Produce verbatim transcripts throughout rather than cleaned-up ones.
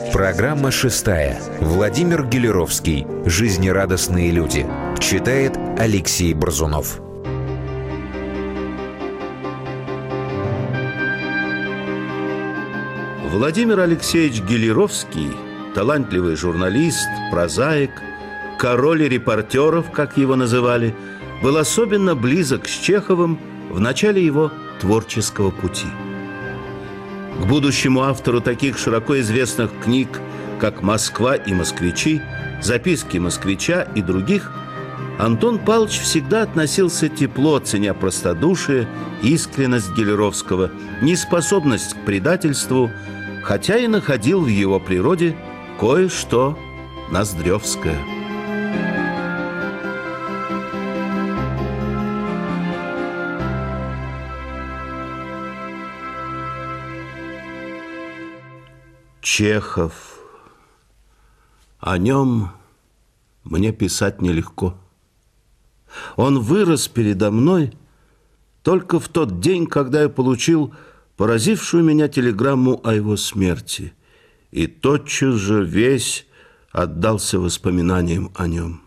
Программа шестая. Владимир Гелеровский. «Жизнерадостные люди». Читает Алексей Борзунов. Владимир Алексеевич Гелеровский, талантливый журналист, прозаик, король репортеров, как его называли, был особенно близок с Чеховым в начале его творческого пути. К будущему автору таких широко известных книг, как «Москва и москвичи», «Записки москвича» и других, Антон Павлович всегда относился тепло, ценя простодушие, искренность Гелеровского, неспособность к предательству, хотя и находил в его природе кое-что ноздревское. Чехов. О нем мне писать нелегко. Он вырос передо мной только в тот день, когда я получил поразившую меня телеграмму о его смерти, и тотчас же весь отдался воспоминаниям о нем.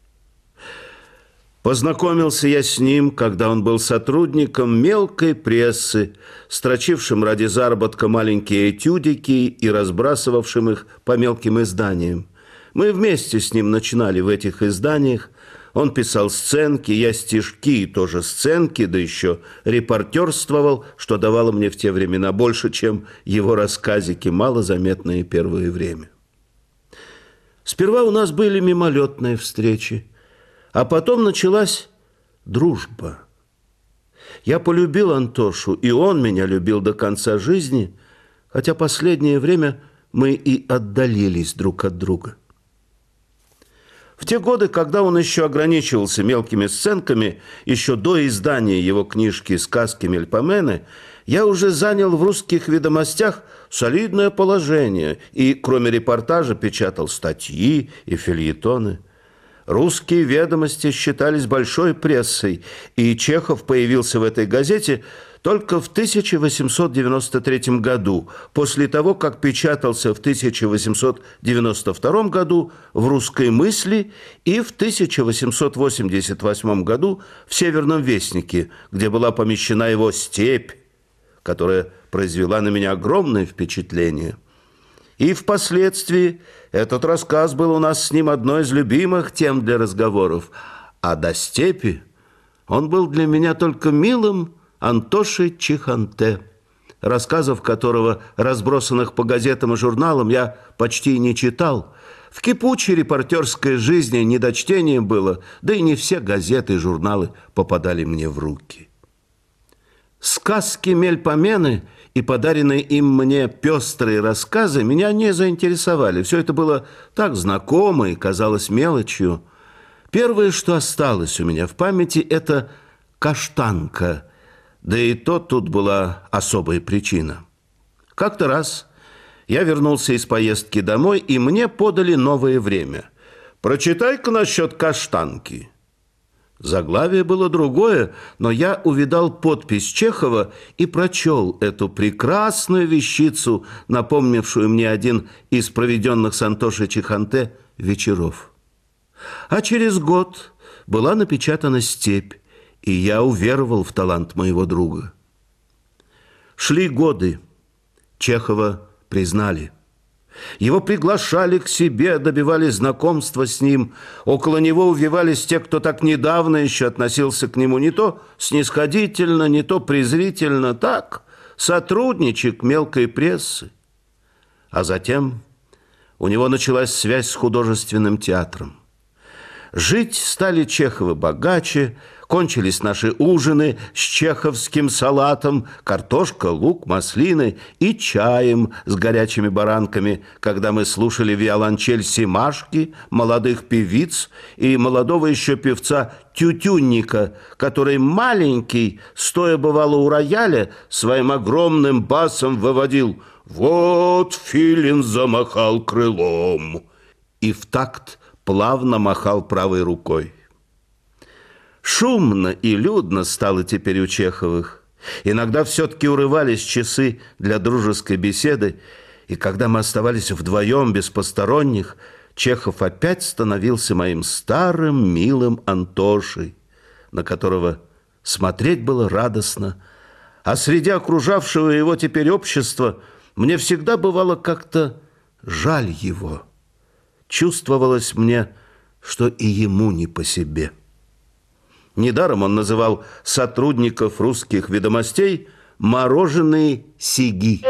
Познакомился я с ним, когда он был сотрудником мелкой прессы, строчившим ради заработка маленькие этюдики и разбрасывавшим их по мелким изданиям. Мы вместе с ним начинали в этих изданиях. Он писал сценки, я стишки и тоже сценки, да еще репортерствовал, что давало мне в те времена больше, чем его рассказики, малозаметные первое время. Сперва у нас были мимолетные встречи, а потом началась дружба. Я полюбил Антошу, и он меня любил до конца жизни, хотя последнее время мы и отдалились друг от друга. В те годы, когда он еще ограничивался мелкими сценками, еще до издания его книжки «Сказки Мельпомены», я уже занял в «Русских ведомостях» солидное положение и, кроме репортажа, печатал статьи и фельетоны. «Русские ведомости» считались большой прессой, и Чехов появился в этой газете только в тысяча восемьсот девяносто третьем году, после того, как печатался в тысяча восемьсот девяносто втором году в «Русской мысли» и в тысяча восемьсот восемьдесят восьмом году в «Северном вестнике», где была помещена его «Степь», которая произвела на меня огромное впечатление. И впоследствии этот рассказ был у нас с ним одной из любимых тем для разговоров. А до «Степи» он был для меня только милым Антошей Чиханте, рассказов которого, разбросанных по газетам и журналам, я почти не читал. В кипучей репортерской жизни недочтение было, да и не все газеты и журналы попадали мне в руки. Сказки Мельпомены и подаренные им мне пестрые рассказы меня не заинтересовали. Все это было так знакомо и казалось мелочью. Первое, что осталось у меня в памяти, это «Каштанка». Да и то тут была особая причина. Как-то раз я вернулся из поездки домой, и мне подали новое время. «Прочитай-ка насчет Каштанки». Заглавие было другое, но я увидал подпись Чехова и прочел эту прекрасную вещицу, напомнившую мне один из проведенных с Антошей Чиханте вечеров. А через год была напечатана «Степь», и я уверовал в талант моего друга. Шли годы. Чехова признали. Его приглашали к себе, добивались знакомства с ним. Около него увивались те, кто так недавно еще относился к нему не то снисходительно, не то презрительно, так, сотрудничек мелкой прессы. А затем у него началась связь с художественным театром. Жить стали Чеховы богаче, кончились наши ужины с чеховским салатом, картошка, лук, маслины и чаем с горячими баранками, когда мы слушали виолончель Семашки, молодых певиц и молодого еще певца Тютюнника, который маленький, стоя бывало у рояля, своим огромным басом выводил «Вот филин замахал крылом» и в такт плавно махал правой рукой. Шумно и людно стало теперь у Чеховых. Иногда все-таки урывались часы для дружеской беседы, И когда мы оставались вдвоем, без посторонних, Чехов опять становился моим старым милым Антошей, на которого смотреть было радостно, а среди окружавшего его теперь общества мне всегда бывало как-то жаль его. Чувствовалось мне, что и ему не по себе. Недаром он называл сотрудников русских ведомостей «мороженые сиги».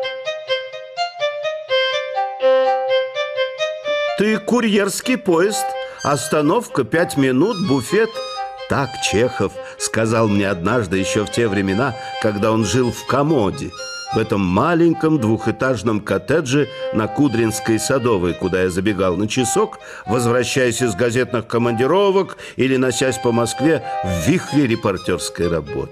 «Ты курьерский поезд, остановка пять минут, буфет». Так Чехов сказал мне однажды еще в те времена, когда он жил в Комоде, в этом маленьком двухэтажном коттедже на Кудринской Садовой, куда я забегал на часок, возвращаясь из газетных командировок или носясь по Москве в вихре репортерской работы.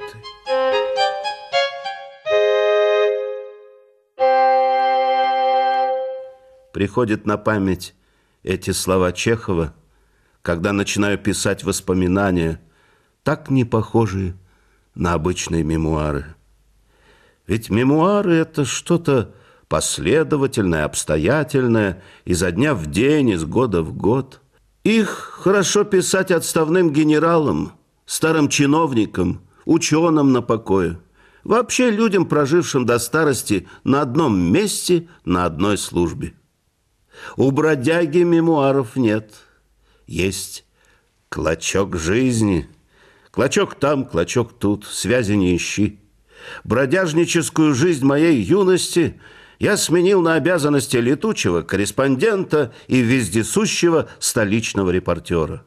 Приходят на память эти слова Чехова, когда начинаю писать воспоминания, так не похожие на обычные мемуары. Ведь мемуары – это что-то последовательное, обстоятельное, изо дня в день, из года в год. Их хорошо писать отставным генералам, старым чиновникам, ученым на покое. Вообще людям, прожившим до старости на одном месте, на одной службе. У бродяги мемуаров нет. Есть клочок жизни. Клочок там, клочок тут, связи не ищи. Бродяжническую жизнь моей юности я сменил на обязанности летучего корреспондента и вездесущего столичного репортера.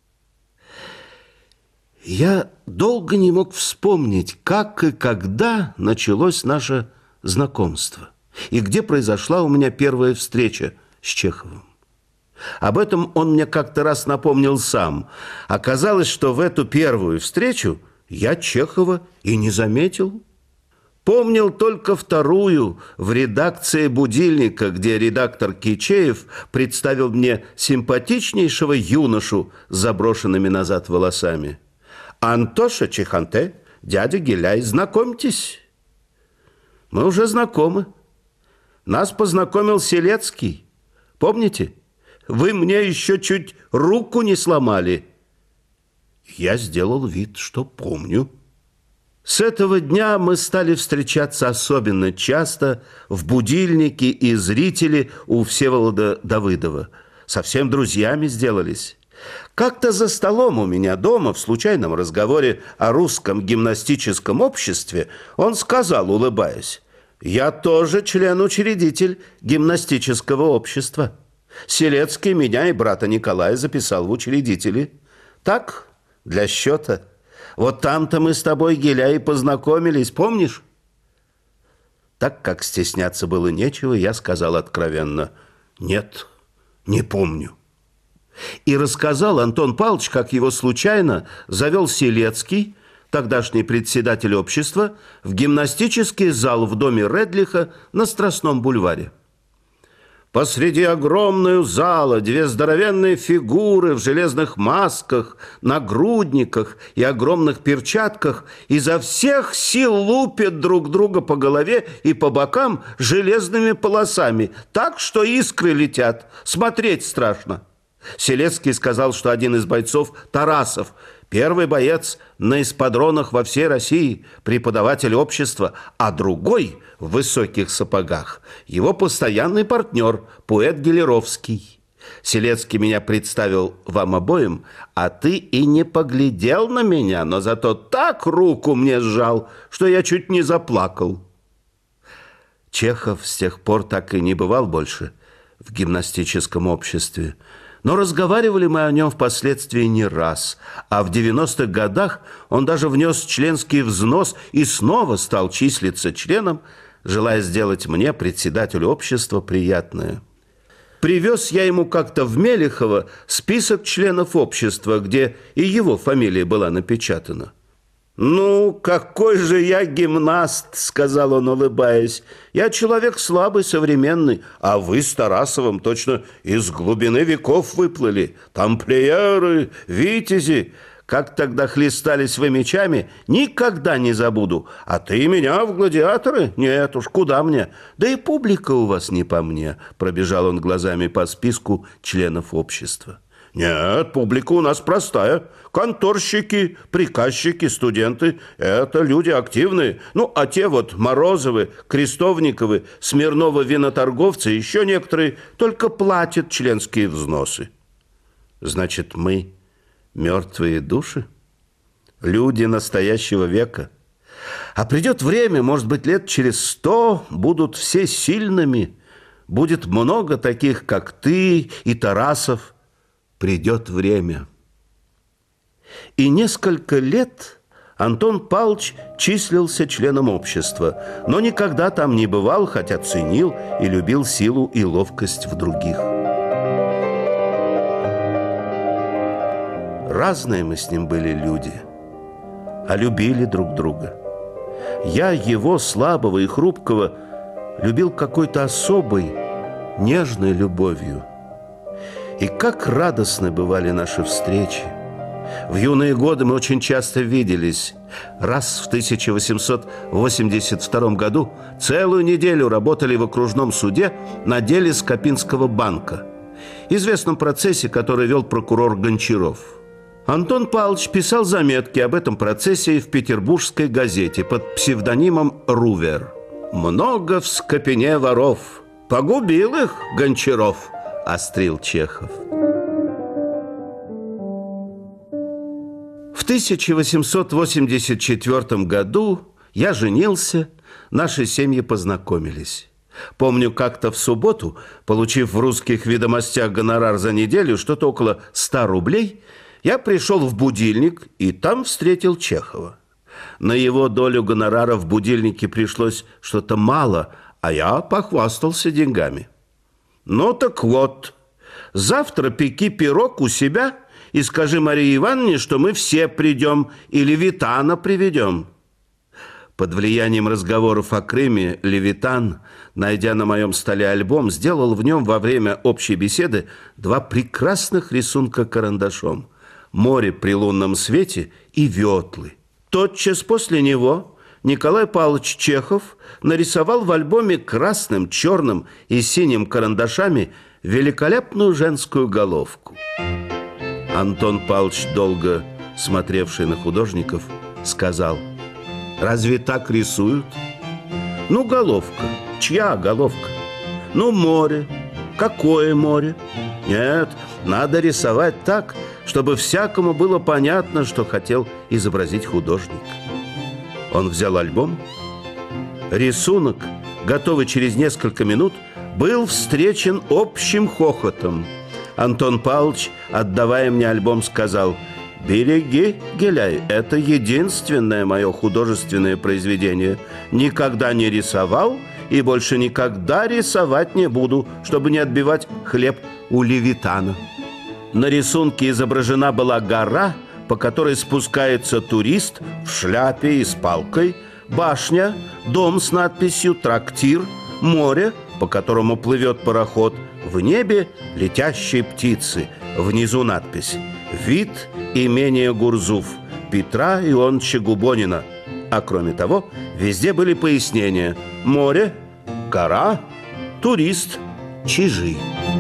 Я долго не мог вспомнить, как и когда началось наше знакомство и где произошла у меня первая встреча с Чеховым. Об этом он мне как-то раз напомнил сам. Оказалось, что в эту первую встречу я Чехова и не заметил. Помнил только вторую в редакции «Будильника», где редактор Кичеев представил мне симпатичнейшего юношу с заброшенными назад волосами. «Антоша Чеханте, дядя Геляй, знакомьтесь». Мы уже знакомы. Нас познакомил Селецкий. Помните? Вы мне еще чуть руку не сломали. Я сделал вид, что помню. С этого дня мы стали встречаться особенно часто в «Будильнике» и «Зрителе» у Всеволода Давыдова. Совсем друзьями сделались. Как-то за столом у меня дома в случайном разговоре о русском гимнастическом обществе он сказал, улыбаясь: «Я тоже член-учредитель гимнастического общества. Селецкий меня и брата Николая записал в учредители. Так, для счета. Вот там-то мы с тобой, Геля, и познакомились, помнишь?» Так как стесняться было нечего, я сказал откровенно: «Нет, не помню». И рассказал Антон Павлович, как его случайно завел Селецкий, тогдашний председатель общества, в гимнастический зал в доме Редлиха на Страстном бульваре. Посреди огромного зала две здоровенные фигуры в железных масках, нагрудниках и огромных перчатках изо всех сил лупят друг друга по голове и по бокам железными полосами, так что искры летят, смотреть страшно. Селецкий сказал, что один из бойцов Тарасов, первый боец на эспадронах во всей России, преподаватель общества, а другой в высоких сапогах его постоянный партнер, поэт Гелеровский. Селецкий меня представил вам обоим, а ты и не поглядел на меня, но зато так руку мне сжал, что я чуть не заплакал. Чехов с тех пор так и не бывал больше в гимнастическом обществе. Но разговаривали мы о нем впоследствии не раз, а в девяностых годах он даже внес членский взнос и снова стал числиться членом, желая сделать мне, председателю общества, приятное. Привез я ему как-то в Мелехово список членов общества, где и его фамилия была напечатана. «Ну, какой же я гимнаст», — сказал он, улыбаясь. «Я человек слабый, современный, а вы с Тарасовым точно из глубины веков выплыли. Тамплиеры, витязи. Как тогда хлестались вы мечами, никогда не забуду. А ты меня в гладиаторы? Нет уж, куда мне? Да и публика у вас не по мне. Пробежал он глазами по списку членов общества. Нет, публика у нас простая. Конторщики, приказчики, студенты – это люди активные. Ну, а те вот Морозовы, Крестовниковы, Смирновы виноторговцы, еще некоторые только платят членские взносы. Значит, мы мертвые души? Люди настоящего века? А придет время, может быть, лет через сто будут все сильными. Будет много таких, как ты и Тарасов. Придет время. И несколько лет Антон Павлович числился членом общества, но никогда там не бывал, хотя ценил и любил силу и ловкость в других. Разные мы с ним были люди, а любили друг друга. Я его, слабого и хрупкого, любил какой-то особой, нежной любовью. И как радостны бывали наши встречи. В юные годы мы очень часто виделись. Раз в тысяча восемьсот восемьдесят втором году целую неделю работали в окружном суде на деле Скопинского банка, известном процессе, который вел прокурор Гончаров. Антон Павлович писал заметки об этом процессе в петербургской газете под псевдонимом Рувер. «Много в Скопине воров. Погубил их Гончаров», – острил Чехов. В тысяча восемьсот восемьдесят четвёртом году я женился, наши семьи познакомились. Помню, как-то в субботу, получив в «Русских ведомостях» гонорар за неделю, что-то около ста рублей, я пришел в будильник и там встретил Чехова. На его долю гонорара в будильнике пришлось что-то мало, а я похвастался деньгами. «Ну так вот, завтра пеки пирог у себя и скажи Марии Ивановне, что мы все придем и Левитана приведем». Под влиянием разговоров о Крыме Левитан, найдя на моем столе альбом, сделал в нем во время общей беседы два прекрасных рисунка карандашом: море при лунном свете и ветлы. Тотчас после него Николай Павлович Чехов нарисовал в альбоме красным, черным и синим карандашами великолепную женскую головку. Антон Павлович, долго смотревший на художников, сказал: «Разве так рисуют? Ну, головка. Чья головка? Ну, море. Какое море? Нет, надо рисовать так, чтобы всякому было понятно, что хотел изобразить художник». Он взял альбом. Рисунок, готовый через несколько минут, был встречен общим хохотом. Антон Павлович, отдавая мне альбом, сказал: «Береги, Геляй, это единственное мое художественное произведение. Никогда не рисовал и больше никогда рисовать не буду, чтобы не отбивать хлеб у Левитана». На рисунке изображена была гора, по которой спускается турист в шляпе и с палкой, башня, дом с надписью «Трактир», море, по которому плывет пароход, в небе летящие птицы, внизу надпись «Вид имения Гурзуф, Петра Ионовича Губонина». А кроме того, везде были пояснения: море, гора, турист, чижи.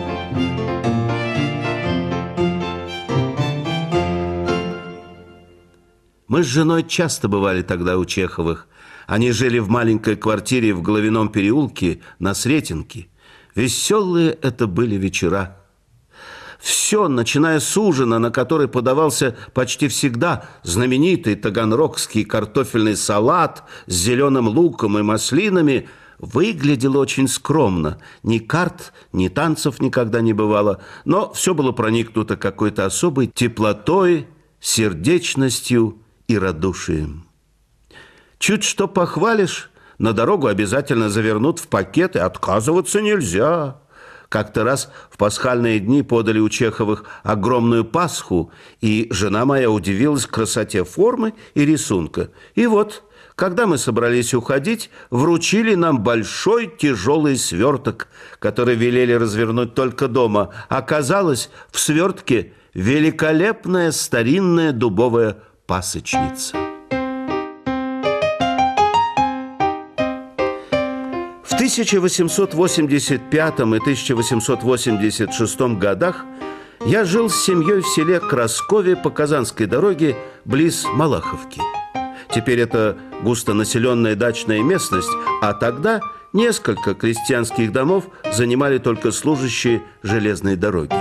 Мы с женой часто бывали тогда у Чеховых. Они жили в маленькой квартире в Головином переулке на Сретенке. Веселые это были вечера. Все, начиная с ужина, на который подавался почти всегда знаменитый таганрогский картофельный салат с зеленым луком и маслинами, выглядело очень скромно. Ни карт, ни танцев никогда не бывало, но все было проникнуто какой-то особой теплотой, сердечностью и радушием. Чуть что похвалишь, на дорогу обязательно завернут в пакет, и отказываться нельзя. Как-то раз в пасхальные дни подали у Чеховых огромную пасху, и жена моя удивилась красоте формы и рисунка. И вот, когда мы собрались уходить, вручили нам большой тяжелый сверток, который велели развернуть только дома. Оказалось, в свертке великолепная старинная дубовая пасочница. В тысяча восемьсот восемьдесят пятом и тысяча восемьсот восемьдесят шестом годах я жил с семьей в селе Краскове по Казанской дороге близ Малаховки. Теперь это густонаселенная дачная местность, а тогда несколько крестьянских домов занимали только служащие железной дороги.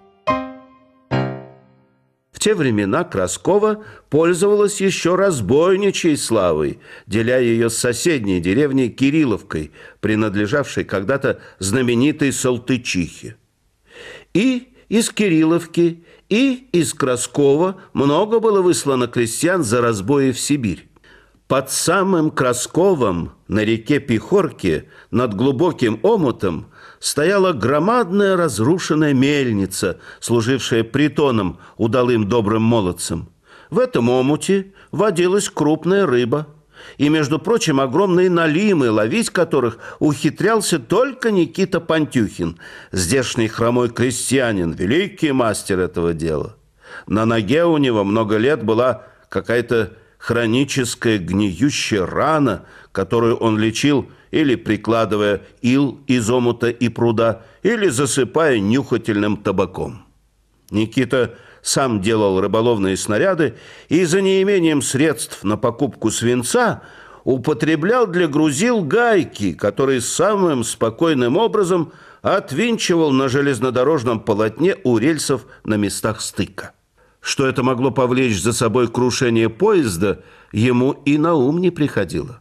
В те времена Краскова пользовалась еще разбойничьей славой, деля ее с соседней деревней Кирилловкой, принадлежавшей когда-то знаменитой Салтычихе. И из Кирилловки, и из Краскова много было выслано крестьян за разбои в Сибирь. Под самым Красковом на реке Пихорке над глубоким омутом стояла громадная разрушенная мельница, служившая притоном удалым добрым молодцам. В этом омуте водилась крупная рыба, и, между прочим, огромные налимы, ловить которых ухитрялся только Никита Пантюхин, здешний хромой крестьянин, великий мастер этого дела. На ноге у него много лет была какая-то хроническая гниющая рана, которую он лечил или прикладывая ил из омута и пруда, или засыпая нюхательным табаком. Никита сам делал рыболовные снаряды и за неимением средств на покупку свинца употреблял для грузил гайки, которые самым спокойным образом отвинчивал на железнодорожном полотне у рельсов на местах стыка. Что это могло повлечь за собой крушение поезда, ему и на ум не приходило.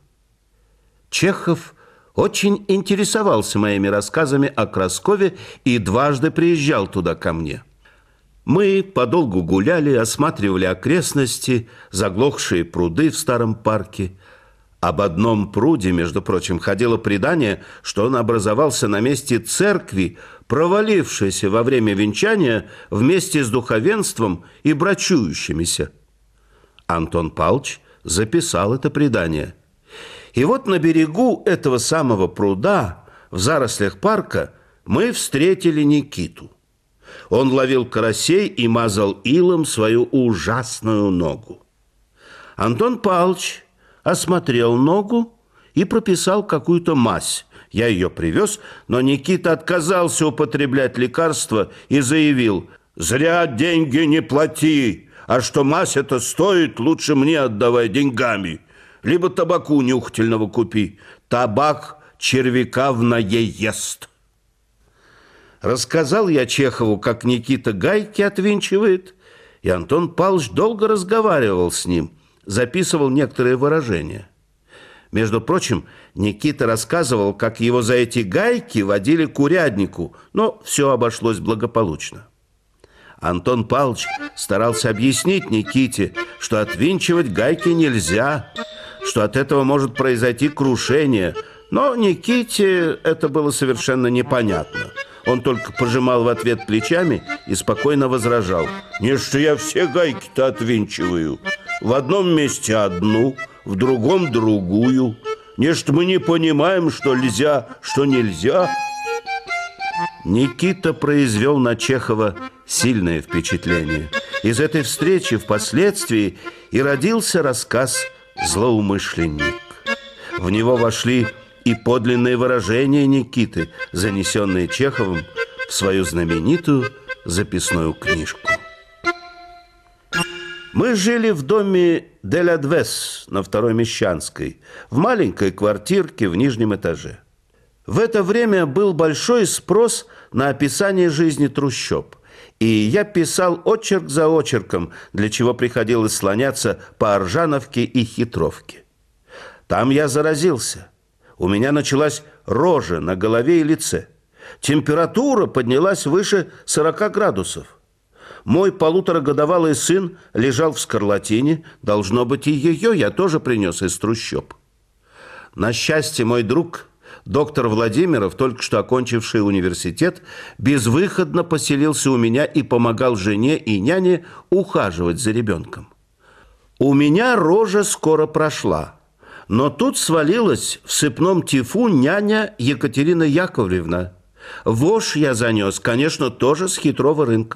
Чехов очень интересовался моими рассказами о Краскове и дважды приезжал туда ко мне. Мы подолгу гуляли, осматривали окрестности, заглохшие пруды в старом парке. Об одном пруде, между прочим, ходило предание, что он образовался на месте церкви, провалившейся во время венчания вместе с духовенством и брачующимися. Антон Павлович записал это предание. И вот на берегу этого самого пруда, в зарослях парка, мы встретили Никиту. Он ловил карасей и мазал илом свою ужасную ногу. Антон Павлович осмотрел ногу и прописал какую-то мазь. Я ее привез, но Никита отказался употреблять лекарство и заявил: «Зря деньги не плати, а что мазь это стоит, лучше мне отдавай деньгами. Либо табаку нюхательного купи. Табак червяка в ноге ест». Рассказал я Чехову, как Никита гайки отвинчивает, и Антон Павлович долго разговаривал с ним, записывал некоторые выражения. Между прочим, Никита рассказывал, как его за эти гайки водили к уряднику, но все обошлось благополучно. Антон Павлович старался объяснить Никите, что отвинчивать гайки нельзя, что от этого может произойти крушение, но Никите это было совершенно непонятно. Он только пожимал в ответ плечами и спокойно возражал: «Не, что я все гайки-то отвинчиваю. В одном месте одну, в другом другую. Не, что мы не понимаем, что нельзя, что нельзя». Никита произвел на Чехова сильное впечатление. Из этой встречи впоследствии и родился рассказ «Злоумышленник». В него вошли и подлинные выражения Никиты, занесенные Чеховым в свою знаменитую записную книжку. Мы жили в доме де ла Двес на Второй Мещанской, в маленькой квартирке в нижнем этаже. В это время был большой спрос на описание жизни трущоб, и я писал очерк за очерком, для чего приходилось слоняться по Аржановке и Хитровке. Там я заразился. У меня началась рожа на голове и лице. Температура поднялась выше сорока градусов. Мой полуторагодовалый сын лежал в скарлатине. Должно быть, и ее я тоже принес из трущоб. На счастье, мой друг, доктор Владимиров, только что окончивший университет, безвыходно поселился у меня и помогал жене и няне ухаживать за ребенком. У меня рожа скоро прошла. Но тут свалилась в сыпном тифу няня Екатерина Яковлевна. Вошь я занес, конечно, тоже с Хитрого рынка.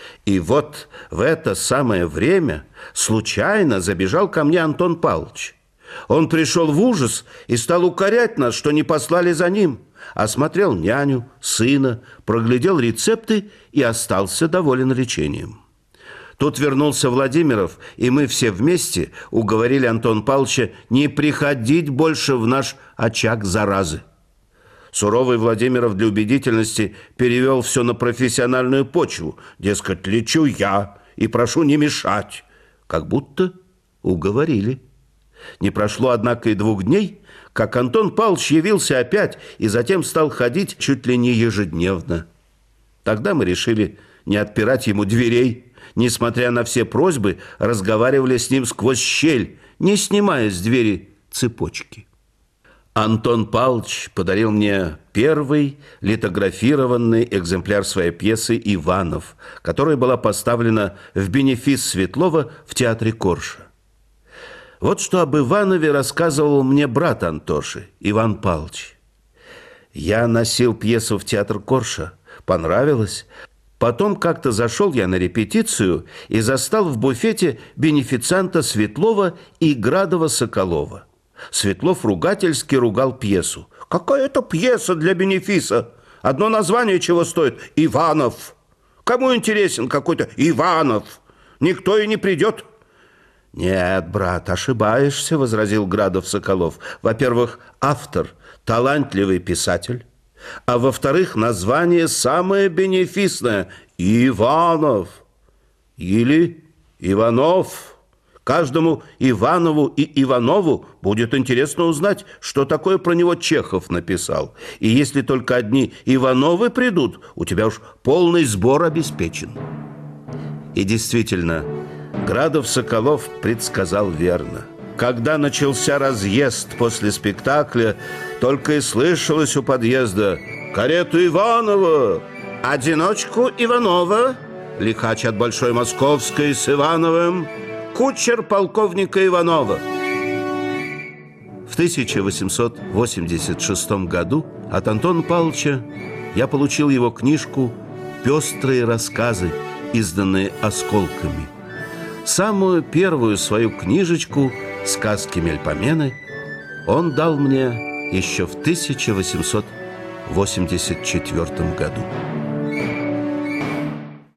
И вот в это самое время случайно забежал ко мне Антон Павлович. Он пришел в ужас и стал укорять нас, что не послали за ним. Осмотрел няню, сына, проглядел рецепты и остался доволен лечением. Тут вернулся Владимиров, и мы все вместе уговорили Антона Павловича не приходить больше в наш очаг заразы. Суровый Владимиров для убедительности перевел все на профессиональную почву. Дескать, лечу я и прошу не мешать. Как будто уговорили. Не прошло, однако, и двух дней, как Антон Павлович явился опять и затем стал ходить чуть ли не ежедневно. Тогда мы решили не отпирать ему дверей. Несмотря на все просьбы, разговаривали с ним сквозь щель, не снимая с двери цепочки. Антон Павлович подарил мне первый литографированный экземпляр своей пьесы «Иванов», которая была поставлена в бенефис Светлова в театре Корша. Вот что об Иванове рассказывал мне брат Антоши, Иван Павлович. Я носил пьесу в театр Корша, понравилось. Потом как-то зашел я на репетицию и застал в буфете бенефицианта Светлова и Градова-Соколова. Светлов ругательски ругал пьесу. Какая это пьеса для бенефиса? Одно название чего стоит? Иванов. Кому интересен какой-то Иванов? Никто и не придет. Нет, брат, ошибаешься, возразил Градов-Соколов. Во-первых, автор талантливый писатель, а во-вторых, название самое бенефисное – Иванов или Иванов. Каждому Иванову и Иванову будет интересно узнать, что такое про него Чехов написал. И если только одни Ивановы придут, у тебя уж полный сбор обеспечен. И действительно, Градов-Соколов предсказал верно. Когда начался разъезд после спектакля, только и слышалось у подъезда: «Карету Иванова! Одиночку Иванова! Лихач от Большой Московской с Ивановым! Кучер полковника Иванова!» В тысяча восемьсот восемьдесят шестом году от Антона Павловича я получил его книжку «Пестрые рассказы», изданные «Осколками». Самую первую свою книжечку «Сказки Мельпомены» он дал мне еще в тысяча восемьсот восемьдесят четвёртом году.